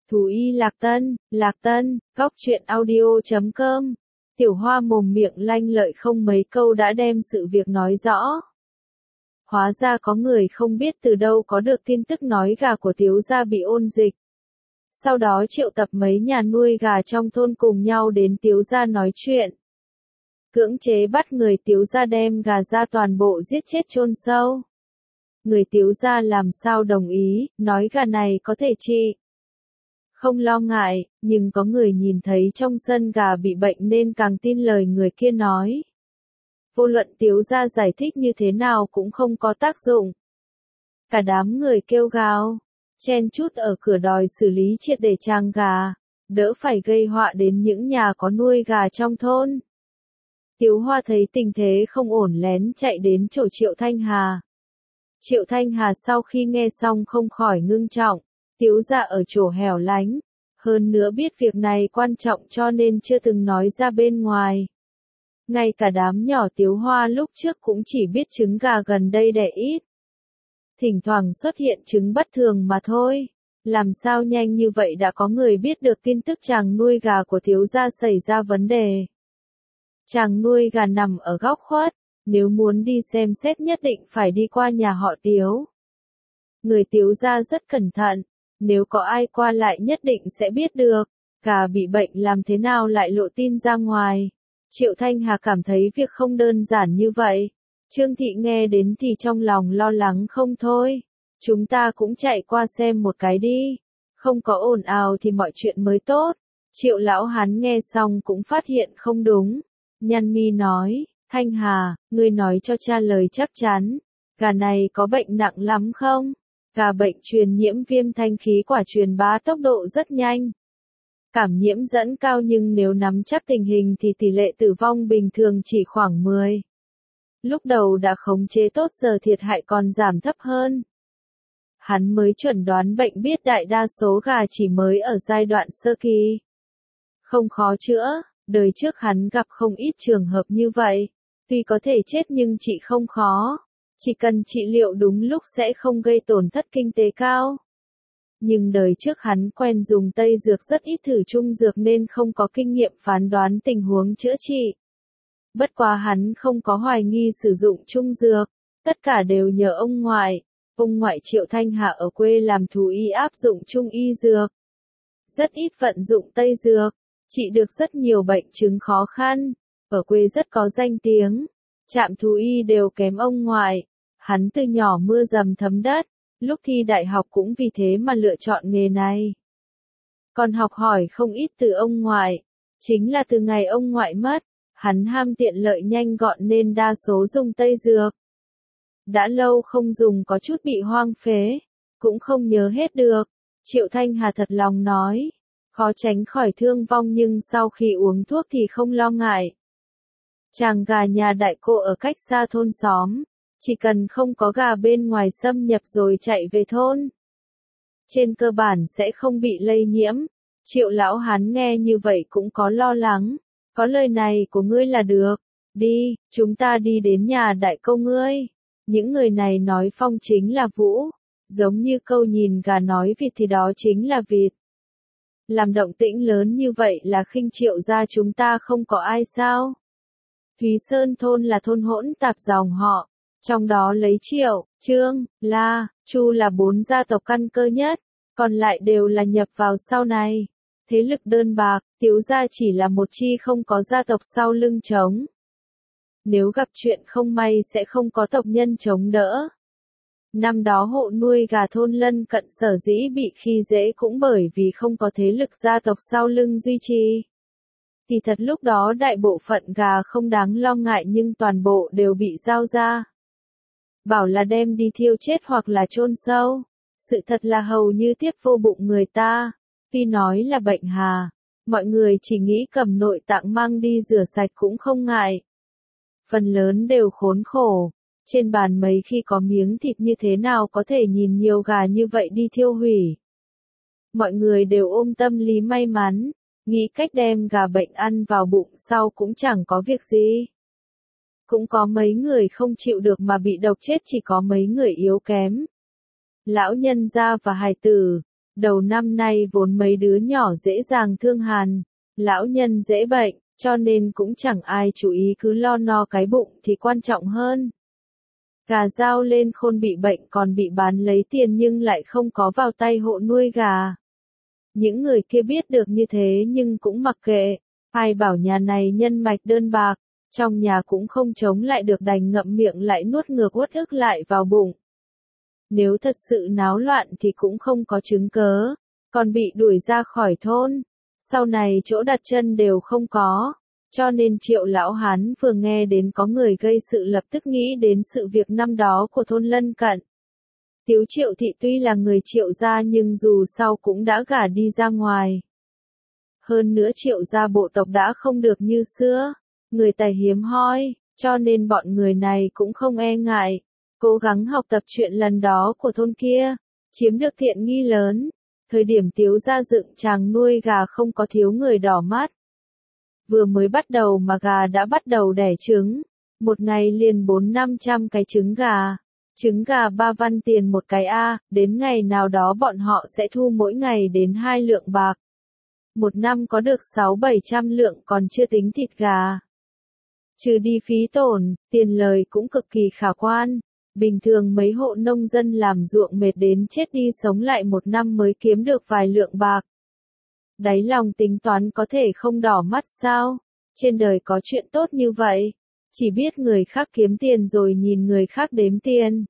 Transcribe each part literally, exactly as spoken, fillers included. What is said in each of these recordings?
Thú y Lạc Tân, Lạc Tân, góc truyện audio chấm com. Tiểu Hoa mồm miệng lanh lợi không mấy câu đã đem sự việc nói rõ. Hóa ra có người không biết từ đâu có được tin tức nói gà của Tiếu gia bị ôn dịch. Sau đó triệu tập mấy nhà nuôi gà trong thôn cùng nhau đến Tiếu gia nói chuyện. Cưỡng chế bắt người Tiếu gia đem gà ra toàn bộ giết chết chôn sâu. Người Tiếu gia làm sao đồng ý, nói gà này có thể trị. Không lo ngại, nhưng có người nhìn thấy trong sân gà bị bệnh nên càng tin lời người kia nói. Vô luận Tiếu gia giải thích như thế nào cũng không có tác dụng. Cả đám người kêu gào, chen chúc ở cửa đòi xử lý triệt để trang gà, đỡ phải gây họa đến những nhà có nuôi gà trong thôn. Tiếu Hoa thấy tình thế không ổn lén chạy đến chỗ Triệu Thanh Hà. Triệu Thanh Hà sau khi nghe xong không khỏi ngưng trọng, Tiếu gia ở chỗ hẻo lánh, hơn nữa biết việc này quan trọng cho nên chưa từng nói ra bên ngoài. Ngay cả đám nhỏ Tiếu Hoa lúc trước cũng chỉ biết trứng gà gần đây đẻ ít. Thỉnh thoảng xuất hiện trứng bất thường mà thôi. Làm sao nhanh như vậy đã có người biết được tin tức chàng nuôi gà của Tiếu gia xảy ra vấn đề. Chàng nuôi gà nằm ở góc khuất, nếu muốn đi xem xét nhất định phải đi qua nhà họ Tiếu. Người Tiếu gia rất cẩn thận, nếu có ai qua lại nhất định sẽ biết được, gà bị bệnh làm thế nào lại lộ tin ra ngoài. Triệu Thanh Hà cảm thấy việc không đơn giản như vậy. Trương Thị nghe đến thì trong lòng lo lắng không thôi. Chúng ta cũng chạy qua xem một cái đi. Không có ồn ào thì mọi chuyện mới tốt. Triệu lão hắn nghe xong cũng phát hiện không đúng. Nhăn mi nói, Thanh Hà, ngươi nói cho cha lời chắc chắn. Gà này có bệnh nặng lắm không? Gà bệnh truyền nhiễm viêm thanh khí quả truyền bá tốc độ rất nhanh. Cảm nhiễm dẫn cao nhưng nếu nắm chắc tình hình thì tỷ lệ tử vong bình thường chỉ khoảng mười. Lúc đầu đã khống chế tốt giờ thiệt hại còn giảm thấp hơn. Hắn mới chuẩn đoán bệnh biết đại đa số gà chỉ mới ở giai đoạn sơ kỳ. Không khó chữa, đời trước hắn gặp không ít trường hợp như vậy. Tuy có thể chết nhưng trị không khó. Chỉ cần trị liệu đúng lúc sẽ không gây tổn thất kinh tế cao. Nhưng đời trước hắn quen dùng Tây dược rất ít thử trung dược nên không có kinh nghiệm phán đoán tình huống chữa trị. Bất quá hắn không có hoài nghi sử dụng trung dược, tất cả đều nhờ ông ngoại. Ông ngoại Triệu Thanh Hà ở quê làm thú y áp dụng trung y dược. Rất ít vận dụng Tây dược, trị được rất nhiều bệnh chứng khó khăn, ở quê rất có danh tiếng. Trạm thú y đều kém ông ngoại. Hắn từ nhỏ mưa dầm thấm đất, lúc thi đại học cũng vì thế mà lựa chọn nghề này. Còn học hỏi không ít từ ông ngoại. Chính là từ ngày ông ngoại mất, hắn ham tiện lợi nhanh gọn nên đa số dùng Tây dược. Đã lâu không dùng có chút bị hoang phế, cũng không nhớ hết được. Triệu Thanh Hà thật lòng nói, khó tránh khỏi thương vong nhưng sau khi uống thuốc thì không lo ngại. Chàng gà nhà đại cô ở cách xa thôn xóm, chỉ cần không có gà bên ngoài xâm nhập rồi chạy về thôn. Trên cơ bản sẽ không bị lây nhiễm. Triệu lão hắn nghe như vậy cũng có lo lắng. Có lời này của ngươi là được. Đi, chúng ta đi đến nhà đại câu ngươi. Những người này nói phong chính là vũ. Giống như câu nhìn gà nói vịt thì đó chính là vịt. Làm động tĩnh lớn như vậy là khinh Triệu gia chúng ta không có ai sao? Thúy Sơn thôn là thôn hỗn tạp dòng họ. Trong đó lấy Triệu, Trương, La, Chu là bốn gia tộc căn cơ nhất, còn lại đều là nhập vào sau này. Thế lực đơn bạc, Tiếu gia chỉ là một chi không có gia tộc sau lưng chống. Nếu gặp chuyện không may sẽ không có tộc nhân chống đỡ. Năm đó hộ nuôi gà thôn lân cận sở dĩ bị khi dễ cũng bởi vì không có thế lực gia tộc sau lưng duy trì. Thì thật lúc đó đại bộ phận gà không đáng lo ngại nhưng toàn bộ đều bị giao ra. Bảo là đem đi thiêu chết hoặc là chôn sâu. Sự thật là hầu như tiếp vô bụng người ta. Tuy nói là bệnh hà, mọi người chỉ nghĩ cầm nội tạng mang đi rửa sạch cũng không ngại. Phần lớn đều khốn khổ. Trên bàn mấy khi có miếng thịt như thế nào có thể nhìn nhiều gà như vậy đi thiêu hủy. Mọi người đều ôm tâm lý may mắn, nghĩ cách đem gà bệnh ăn vào bụng sau cũng chẳng có việc gì. Cũng có mấy người không chịu được mà bị độc chết chỉ có mấy người yếu kém. Lão nhân gia và hài tử, Đầu năm nay vốn mấy đứa nhỏ dễ dàng thương hàn, lão nhân dễ bệnh, cho nên cũng chẳng ai chú ý, cứ lo no cái bụng thì quan trọng hơn. Gà giao lên khôn bị bệnh còn bị bán lấy tiền nhưng lại không có vào tay hộ nuôi gà. Những người kia biết được như thế nhưng cũng mặc kệ, ai bảo nhà này nhân mạch đơn bạc, trong nhà cũng không chống lại được đành ngậm miệng lại nuốt ngược uất ức lại vào bụng. Nếu thật sự náo loạn thì cũng không có chứng cớ, còn bị đuổi ra khỏi thôn, sau này chỗ đặt chân đều không có, cho nên Triệu lão hán vừa nghe đến có người gây sự lập tức nghĩ đến sự việc năm đó của thôn lân cận. Tiếu Triệu thị tuy là người Triệu gia nhưng dù sao cũng đã gả đi ra ngoài. Hơn nữa Triệu gia bộ tộc đã không được như xưa, người tài hiếm hoi, cho nên bọn người này cũng không e ngại, cố gắng học tập chuyện lần đó của thôn kia, chiếm được thiện nghi lớn. Thời điểm Tiếu gia dựng tràng nuôi gà không có thiếu người đỏ mắt. Vừa mới bắt đầu mà gà đã bắt đầu đẻ trứng, một ngày liền bốn năm trăm cái trứng gà. Trứng gà ba văn tiền một cái a, đến ngày nào đó bọn họ sẽ thu mỗi ngày đến hai lượng bạc. Một năm có được sáu bảy trăm lượng còn chưa tính thịt gà. Trừ đi phí tổn, tiền lời cũng cực kỳ khả quan. Bình thường mấy hộ nông dân làm ruộng mệt đến chết đi sống lại một năm mới kiếm được vài lượng bạc. Đáy lòng tính toán có thể không đỏ mắt sao? Trên đời có chuyện tốt như vậy. Chỉ biết người khác kiếm tiền rồi nhìn người khác đếm tiền.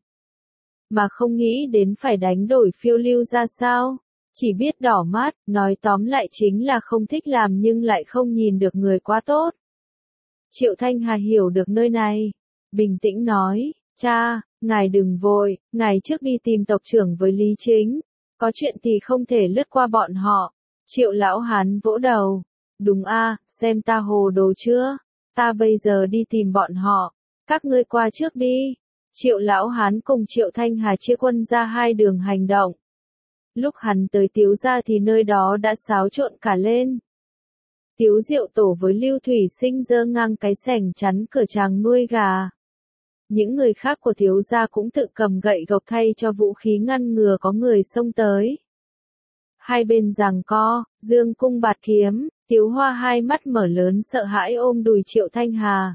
Mà không nghĩ đến phải đánh đổi phiêu lưu ra sao. Chỉ biết đỏ mắt, nói tóm lại chính là không thích làm nhưng lại không nhìn được người quá tốt. Triệu Thanh Hà hiểu được nơi này. Bình tĩnh nói, cha, ngài đừng vội, ngài trước đi tìm tộc trưởng với Lý Chính. Có chuyện thì không thể lướt qua bọn họ. Triệu lão hán vỗ đầu. Đúng a, xem ta hồ đồ chưa? Ta bây giờ đi tìm bọn họ. Các ngươi qua trước đi. Triệu lão hán cùng Triệu Thanh Hà chia quân ra hai đường hành động. Lúc hắn tới Tiếu gia thì nơi đó đã xáo trộn cả lên. Tiếu Diệu Tổ với Lưu Thủy Sinh giơ ngang cái sảnh chắn cửa tràng nuôi gà. Những người khác của Tiếu gia cũng tự cầm gậy gộc thay cho vũ khí ngăn ngừa có người xông tới. Hai bên giằng co, dương cung bạt kiếm, Tiếu Hoa hai mắt mở lớn sợ hãi ôm đùi Triệu Thanh Hà.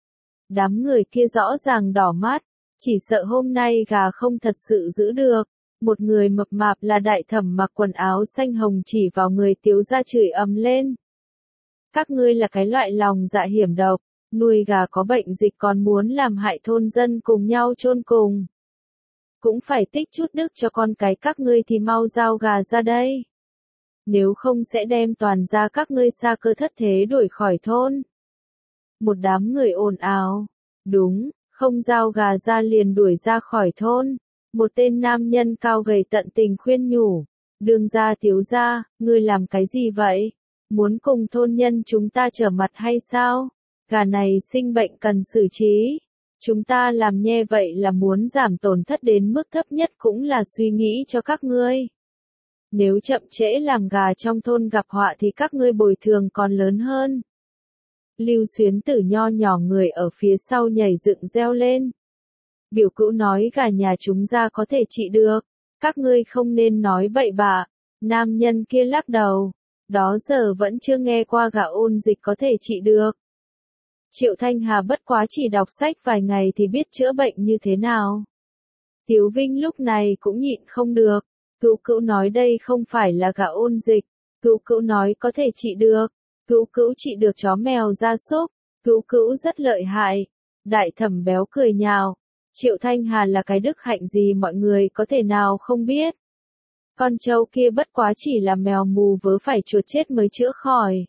Đám người kia rõ ràng đỏ mắt, chỉ sợ hôm nay gà không thật sự giữ được. Một người mập mạp là đại thẩm mặc quần áo xanh hồng chỉ vào người Tiếu gia chửi ầm lên. Các ngươi là cái loại lòng dạ hiểm độc, nuôi gà có bệnh dịch còn muốn làm hại thôn dân cùng nhau chôn cùng. Cũng phải tích chút đức cho con cái các ngươi thì mau giao gà ra đây. Nếu không sẽ đem toàn gia các ngươi xa cơ thất thế đuổi khỏi thôn. Một đám người ồn ào. Đúng, không giao gà ra liền đuổi ra khỏi thôn. Một tên nam nhân cao gầy tận tình khuyên nhủ. Đường gia Tiếu gia, ngươi làm cái gì vậy? Muốn cùng thôn nhân chúng ta trở mặt hay sao? Gà này sinh bệnh cần xử trí. Chúng ta làm nhe vậy là muốn giảm tổn thất đến mức thấp nhất cũng là suy nghĩ cho các ngươi. Nếu chậm trễ làm gà trong thôn gặp họa thì các ngươi bồi thường còn lớn hơn. Lưu Xuyến Tử nho nhỏ người ở phía sau nhảy dựng reo lên. Biểu cữu nói gà nhà chúng ra có thể trị được. Các ngươi không nên nói bậy bạ. Nam nhân kia lắc đầu. Đó giờ vẫn chưa nghe qua gà ôn dịch có thể trị được. Triệu Thanh Hà bất quá chỉ đọc sách vài ngày thì biết chữa bệnh như thế nào. Tiếu Vinh lúc này cũng nhịn không được. Cữu cữu nói đây không phải là gà ôn dịch. Cữu cữu nói có thể trị được. Cữu cữu trị được chó mèo gia súc. Cữu cữu rất lợi hại. Đại thẩm béo cười nhào. Triệu Thanh Hà là cái đức hạnh gì mọi người có thể nào không biết. Con trâu kia bất quá chỉ là mèo mù vớ phải chuột chết mới chữa khỏi.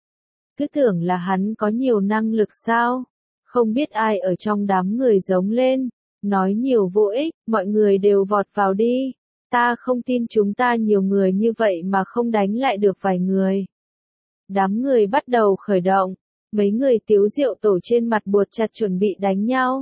Cứ tưởng là hắn có nhiều năng lực sao? Không biết ai ở trong đám người giống lên. Nói nhiều vô ích, mọi người đều vọt vào đi. Ta không tin chúng ta nhiều người như vậy mà không đánh lại được vài người. Đám người bắt đầu khởi động. Mấy người Tiếu Diệu Tổ trên mặt buột chặt chuẩn bị đánh nhau.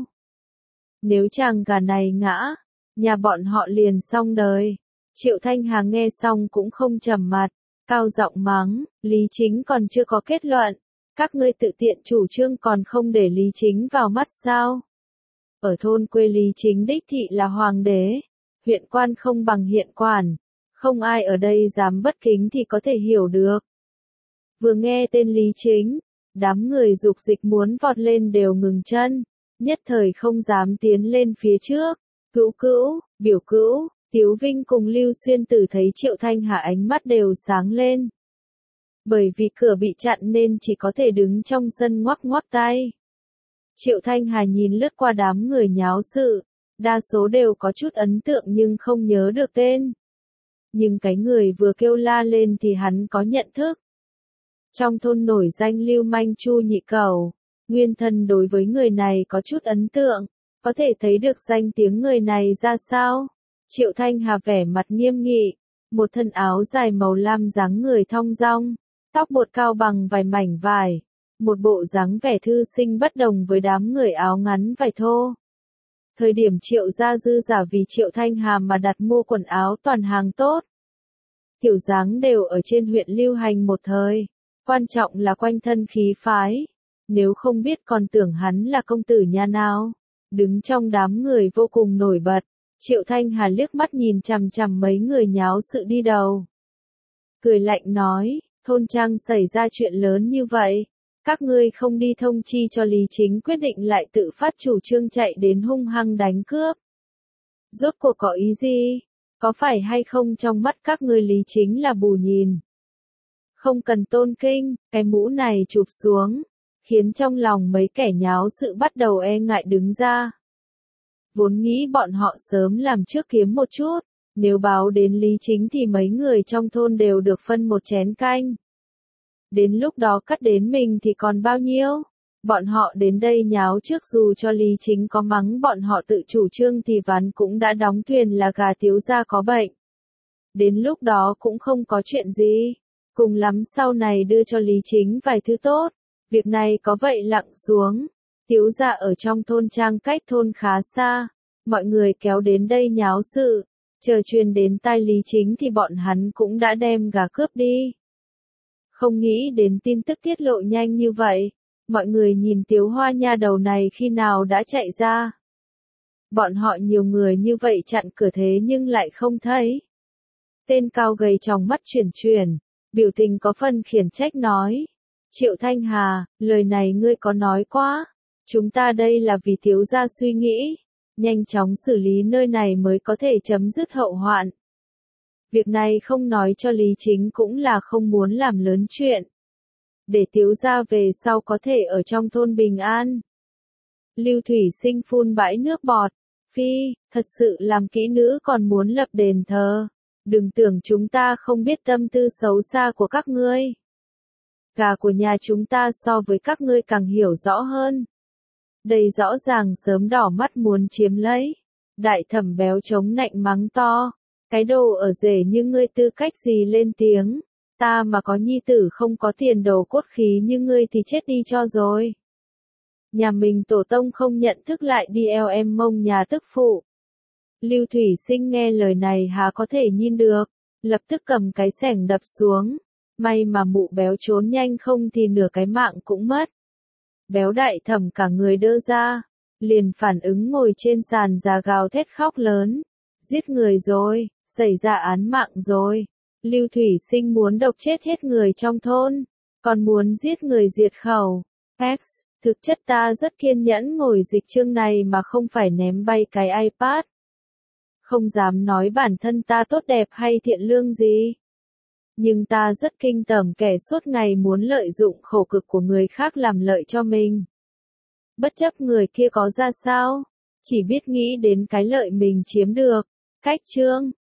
Nếu chàng gà này ngã, nhà bọn họ liền xong đời. Triệu Thanh Hà nghe xong cũng không trầm mặt, cao giọng mắng, Lý Chính còn chưa có kết luận, các ngươi tự tiện chủ trương còn không để Lý Chính vào mắt sao? Ở thôn quê Lý Chính đích thị là hoàng đế, huyện quan không bằng hiện quản, Không ai ở đây dám bất kính thì có thể hiểu được. Vừa nghe tên Lý Chính, đám người dục dịch muốn vọt lên đều ngừng chân, nhất thời không dám tiến lên phía trước. Cữu cữu, biểu cữu, Tiếu Vinh cùng Lưu Xuyên Tử thấy Triệu Thanh Hà ánh mắt đều sáng lên. Bởi vì cửa bị chặn nên chỉ có thể đứng trong sân ngoắc ngoắc tay. Triệu Thanh Hà nhìn lướt qua đám người nháo sự, đa số đều có chút ấn tượng nhưng không nhớ được tên. Nhưng cái người vừa kêu la lên thì hắn có nhận thức. Trong thôn nổi danh lưu manh Chu Nhị Cẩu, nguyên thân đối với người này có chút ấn tượng, có thể thấy được danh tiếng người này ra sao. Triệu Thanh Hà vẻ mặt nghiêm nghị, một thân áo dài màu lam dáng người thong dong, tóc bột cao bằng vài mảnh vải, một bộ dáng vẻ thư sinh bất đồng với đám người áo ngắn vải thô. Thời điểm Triệu gia dư giả vì Triệu Thanh Hà mà đặt mua quần áo toàn hàng tốt. Kiểu dáng đều ở trên huyện lưu hành một thời, quan trọng là quanh thân khí phái, nếu không biết còn tưởng hắn là công tử nhà nào, đứng trong đám người vô cùng nổi bật. Triệu Thanh Hà liếc mắt nhìn chằm chằm mấy người nháo sự đi đầu. Cười lạnh nói, thôn trang xảy ra chuyện lớn như vậy, các ngươi không đi thông chi cho Lý Chính quyết định lại tự phát chủ trương chạy đến hung hăng đánh cướp. Rốt cuộc có ý gì? Có phải hay không trong mắt các ngươi Lý Chính là bù nhìn? Không cần tôn kinh, cái mũ này chụp xuống, khiến trong lòng mấy kẻ nháo sự bắt đầu e ngại đứng ra. Vốn nghĩ bọn họ sớm làm trước kiếm một chút, nếu báo đến Lý Chính thì mấy người trong thôn đều được phân một chén canh. Đến lúc đó cắt đến mình thì còn bao nhiêu? Bọn họ đến đây nháo trước dù cho Lý Chính có mắng bọn họ tự chủ trương thì ván cũng đã đóng thuyền là gà Tiếu gia có bệnh. Đến lúc đó cũng không có chuyện gì, cùng lắm sau này đưa cho Lý Chính vài thứ tốt, việc này có vậy lặng xuống. Tiếu gia ở trong thôn trang cách thôn khá xa, mọi người kéo đến đây nháo sự, chờ truyền đến tai Lý Chính thì bọn hắn cũng đã đem gà cướp đi. Không nghĩ đến tin tức tiết lộ nhanh như vậy, mọi người nhìn Tiếu Hoa nha đầu này khi nào đã chạy ra. Bọn họ nhiều người như vậy chặn cửa thế nhưng lại không thấy. Tên cao gầy trong mắt chuyển chuyển, biểu tình có phần khiển trách nói. Triệu Thanh Hà, lời này ngươi có nói quá. Chúng ta đây là vì Tiếu gia suy nghĩ, nhanh chóng xử lý nơi này mới có thể chấm dứt hậu hoạn. Việc này không nói cho Lý Chính cũng là không muốn làm lớn chuyện. Để Tiếu gia về sau có thể ở trong thôn bình an. Lưu Thủy Sinh phun bãi nước bọt. Phi, thật sự làm kỹ nữ còn muốn lập đền thờ. Đừng tưởng chúng ta không biết tâm tư xấu xa của các ngươi. Gà của nhà chúng ta so với các ngươi càng hiểu rõ hơn. Đây rõ ràng sớm đỏ mắt muốn chiếm lấy. Đại thẩm béo chống nạnh mắng to. Cái đồ ở rể như ngươi tư cách gì lên tiếng. Ta mà có nhi tử không có tiền đồ cốt khí như ngươi thì chết đi cho rồi. Nhà mình tổ tông không nhận thức lại đi eo em mông nhà tức phụ. Lưu Thủy Sinh nghe lời này há có thể nhìn được, lập tức cầm cái xẻng đập xuống. May mà mụ béo trốn nhanh không thì nửa cái mạng cũng mất. Béo đại thẩm cả người đơ ra, liền phản ứng ngồi trên sàn già gào thét khóc lớn. Giết người rồi, xảy ra án mạng rồi. Lưu Thủy Sinh muốn độc chết hết người trong thôn, còn muốn giết người diệt khẩu. X, thực chất ta rất kiên nhẫn ngồi dịch chương này mà không phải ném bay cái iPad. Không dám nói bản thân ta tốt đẹp hay thiện lương gì. Nhưng ta rất kinh tởm kẻ suốt ngày muốn lợi dụng khổ cực của người khác làm lợi cho mình. Bất chấp người kia có ra sao, chỉ biết nghĩ đến cái lợi mình chiếm được. Cách chương